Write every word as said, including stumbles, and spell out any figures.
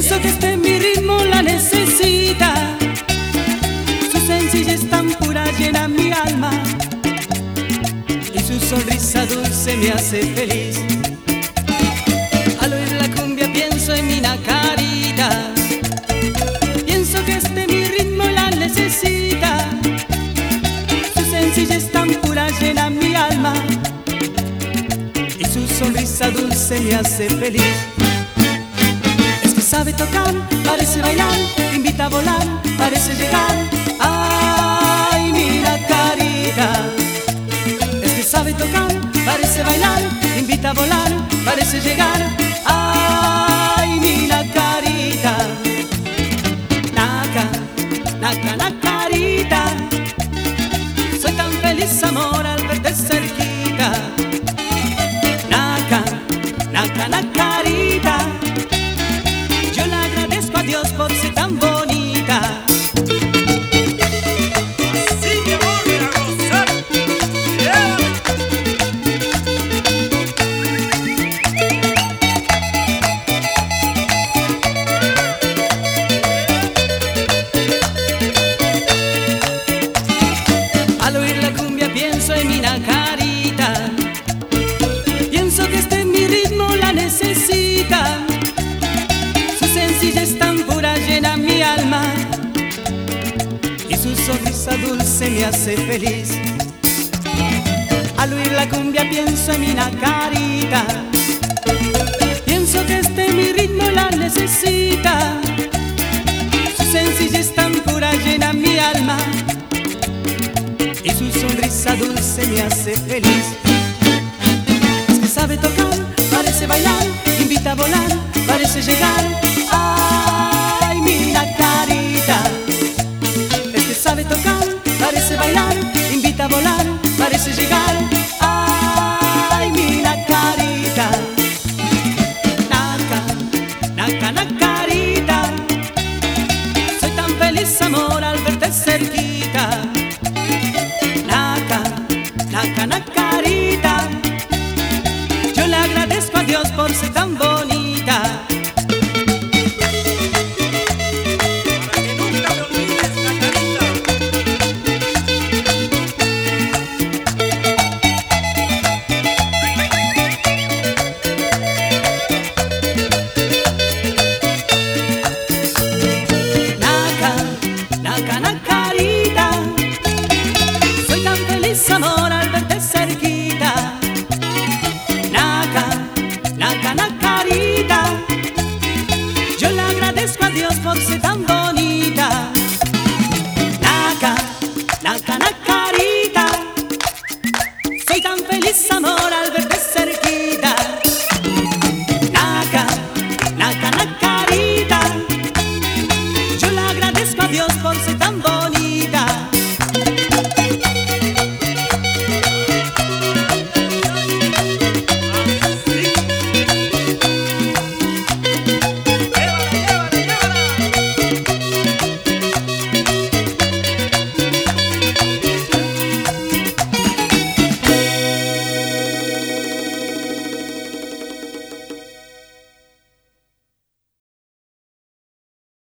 Pienso que este mi ritmo la necesita. Su sencillez tan pura llena mi alma y su sonrisa dulce me hace feliz. Al oír la cumbia pienso en mi Nacarita. Pienso que este mi ritmo la necesita. Su sencillez tan pura llena mi alma y su sonrisa dulce me hace feliz. Es que sabe tocar, parece bailar, invita a volar, parece llegar. Ay, mi Nacarita. Es que sabe tocar, parece bailar, invita a volar, parece llegar. Ay, mi Nacarita. Naca, naca, Nacarita. Soy tan feliz, amor, al verte cerquita. Naca, naca, Nacarita. Yo le agradezco a Dios por ser tan bonita. Así que vuelve a gozar. Yeah. Al oír la cumbia pienso en mi Nacarita. Pienso que este mi ritmo la necesita. Su sencillez tan pura llena mi alma y su sonrisa dulce me hace feliz. Al oír la cumbia pienso en mi Nacarita. Pienso que este mi ritmo la necesita. Su sencillez tan pura llena mi alma y su sonrisa dulce me hace feliz. Es que sabe tocar, parece bailar, invita a volar, parece llegar. Ay, mi Nacarita. Es que sabe tocar, parece bailar, invita a volar, parece llegar. Ay, mi Nacarita. Naca, naca, Nacarita. Soy tan feliz, amor, al verte cerquita. Naca, naca, Nacarita. Yo le agradezco a Dios por ser tan bonita.